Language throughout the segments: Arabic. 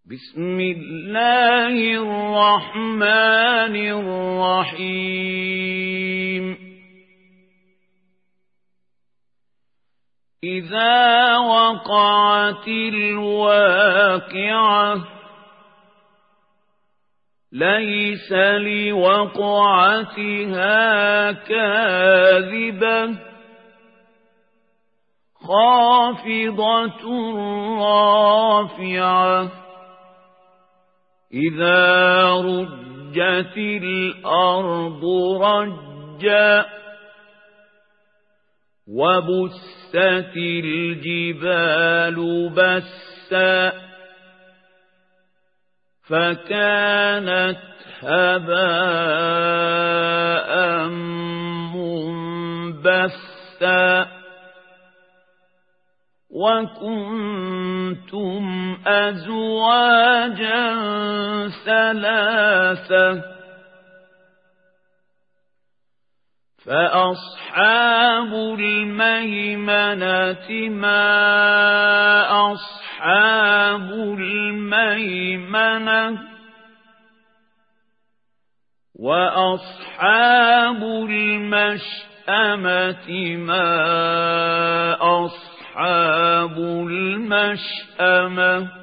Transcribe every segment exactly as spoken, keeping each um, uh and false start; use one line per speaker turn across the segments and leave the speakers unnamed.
بسم الله الرحمن الرحيم إذا وقعت الواقعة ليس لوقعتها كاذبة خافضة رافعة إذا رجت الأرض رجا وبست الجبال بسا فكانت هباء منبثا وكنتم أزواجا ثلاثة فأصحاب الميمنة ما أصحاب الميمنة وأصحاب المشأمة ما أصحاب المشأمة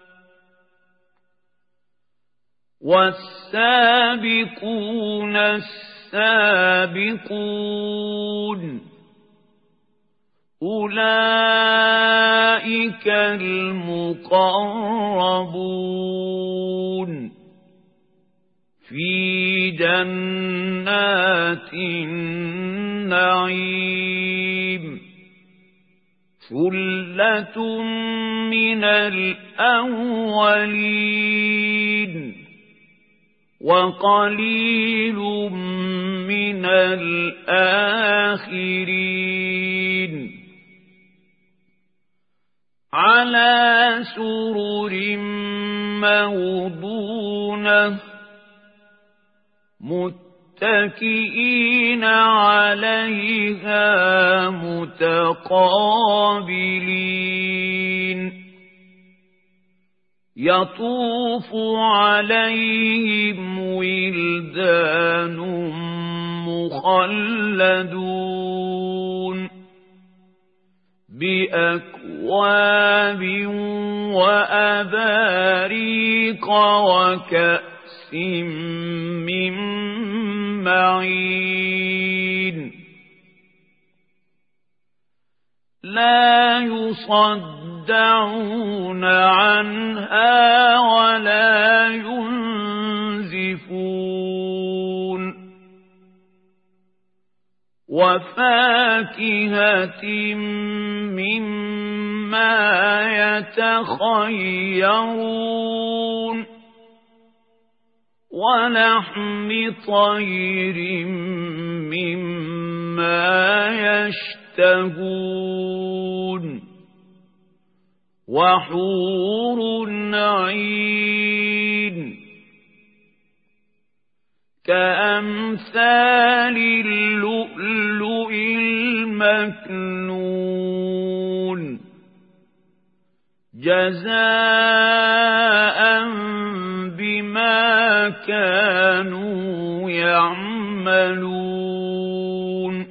والسابقون السابقون أولئك المقربون في جنات النعيم ثلة من الأولين وقليل من الآخرين على سرر موضونة متكئين عليها متقابلين يطوف عليهم ولدان مخلدون بأكواب وأباريق وكأس من معين لا يصدعون عنها ولا ينزفون وفاكهة مما يتخيرون ولحم طير مما يشتهون وحور عين كأمثال اللؤلؤ المكنون جزاء بما كانوا يعملون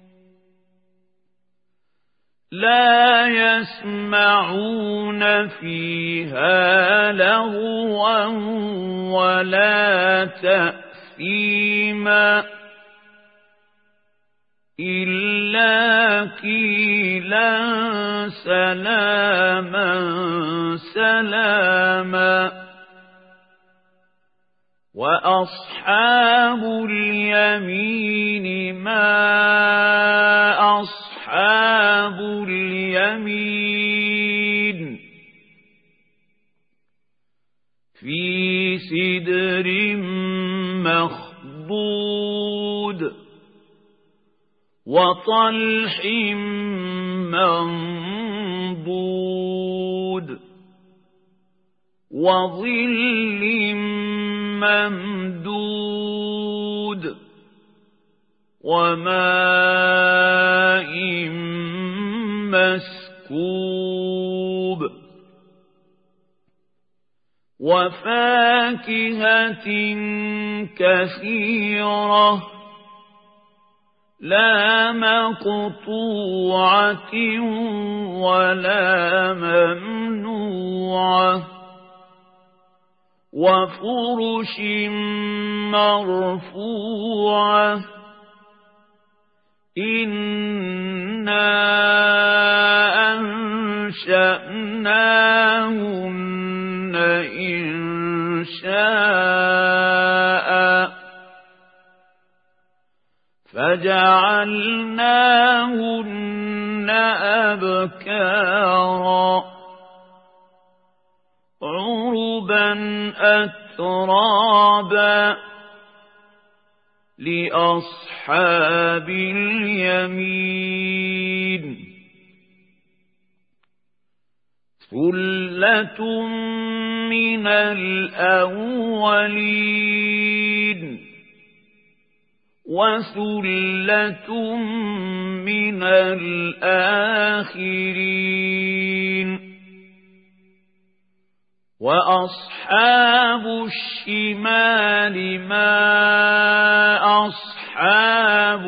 لا يسمعون فيها لغوا ولا تأثيما إلا قيلا سلاما سلاما وأصحاب اليمين ما أصحاب اليمين في سدر مخضود وطلح منضود وظل ممدود وماء مسكوب وفاكهة كثيرة لا مقطوعة ولا ممنوعة وفرش مرفوعة إنا أنشأناهن إنشاء فجعلناهن أبكارا عربا أترابا لأصحاب اليمين ثلة من الأولين وثلة من الآخرين وأصحاب الشمال ما أصحاب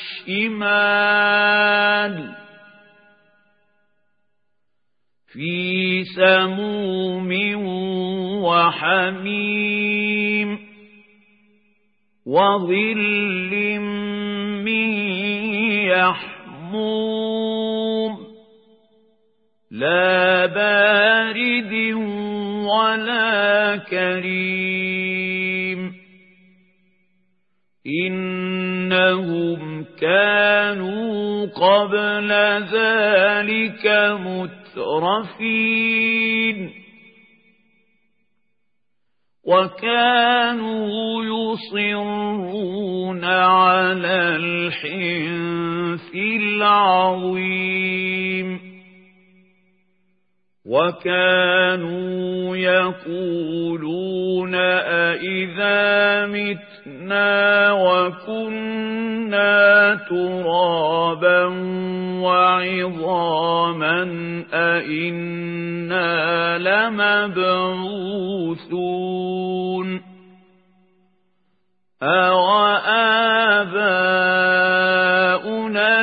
الشمال في سموم وحميم وظل من يحموم لا بارد ولا كريم إنهم كانوا قبل ذلك مترفين وكانوا يصرون على الحنث العظيم وكانوا يقولون أئذا متنا وكنا ترابا وعظاما أئنا لمبعوثون أوآباؤنا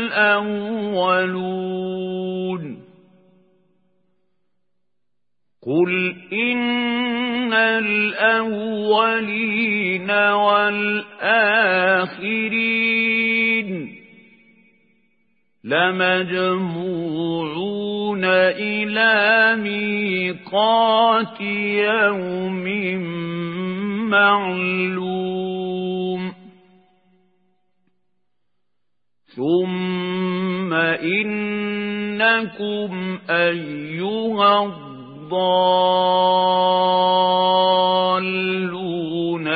الأولون قل إن الأولين والآخرين لمجموعون إلى ميقات يوم معلوم ثم إنكم أيها الضالون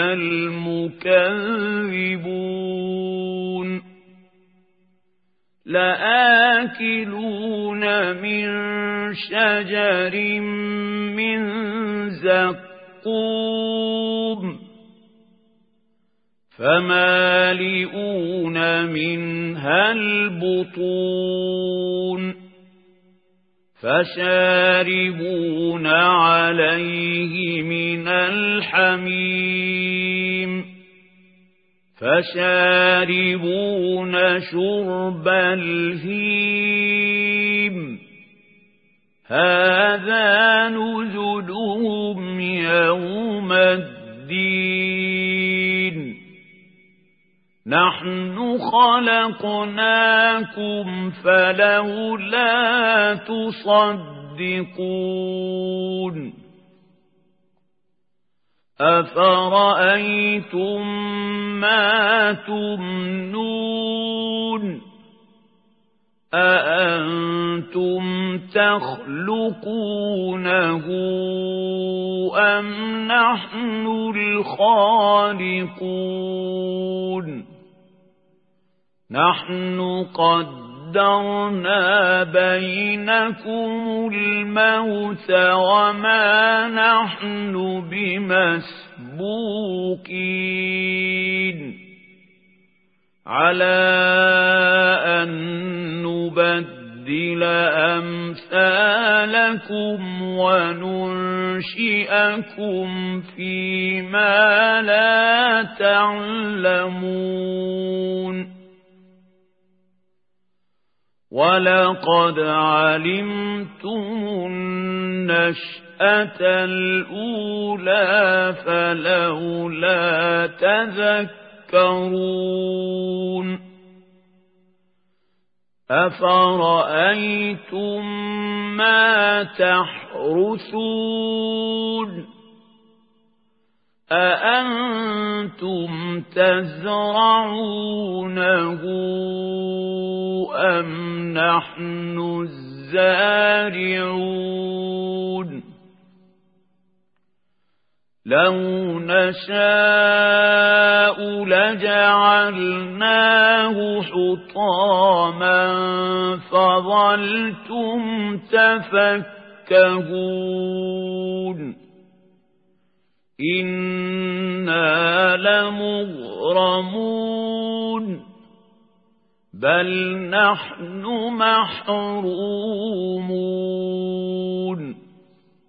المكذبون لآكلون من شجر من زقوم فمالئون منها البطون فشاربون عليه من الحميم فشاربون شرب الهيم هذا نزلهم يوم الدين نحن خلقناكم فلولا تصدقون أفرأيتم ما تمنون أأنتم تخلقونه أم نحن الخالقون نحن قدرنا بينكم الموت وما نحن بمسبوقين على أن نبدل نُبَدِّلَ أَمْثَالَكُمْ وَنُنشِئَكُمْ فِيمَا لَا تَعْلَمُونَ وَلَقَدْ عَلِمْتُمُ النَّشْأَةَ الْأُولَى فَلَوْلَا تَذَكَّرُونَ أَفَرَأَيْتُم مَّا تَحْرُثُونَ أَأَنتُمْ تَزْرَعُونَهُ أَمْ نَحْنُ الزَّارِعُونَ لَوْ نَشَاءُ لَجَعَلْنَاهُ حُطَامًا فَظَلْتُمْ تَفَكَّهُونَ إِنَّا لَمُغْرَمُونَ بَلْ نَحْنُ مَحْرُومُونَ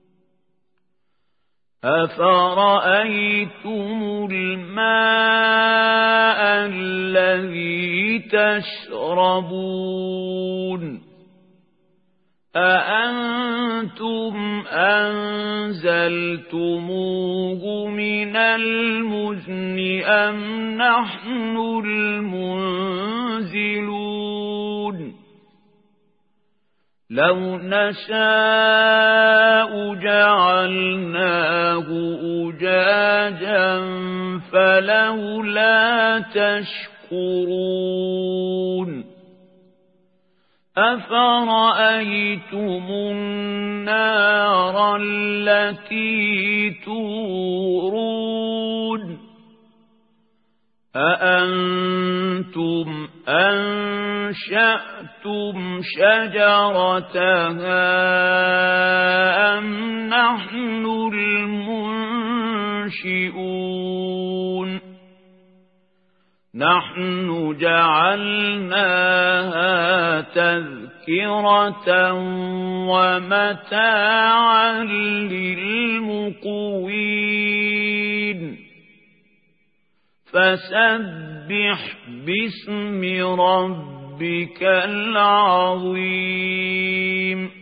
أَفَرَأَيْتُمُ الْمَاءَ الَّذِي تَشْرَبُونَ أَأَنتُمْ أَنزَلْتُمُوهُ مِنَ الْمُزْنِ أَمْ نَحْنُ الْمُنزِلُونَ لَوْ نَشَاءُ جَعَلْنَاهُ أُجَاجًا فَلَوْلَا تَشْكُرُونَ أَفَرَأَيْتُمُ النَّارَ الَّتِي تُورُونَ أَأَنتُمْ أَنشَأْتُمْ شَجَرَتَهَا أَمْ نَحْنُ الْمُنشِئُونَ نَحْنُ جَعَلْنَاهَا تَذْكِرَةً وَمَتَاعًا لِلْمُقْوِينَ فَسَبِّحْ بِاسْمِ رَبِّكَ الْعَظِيمِ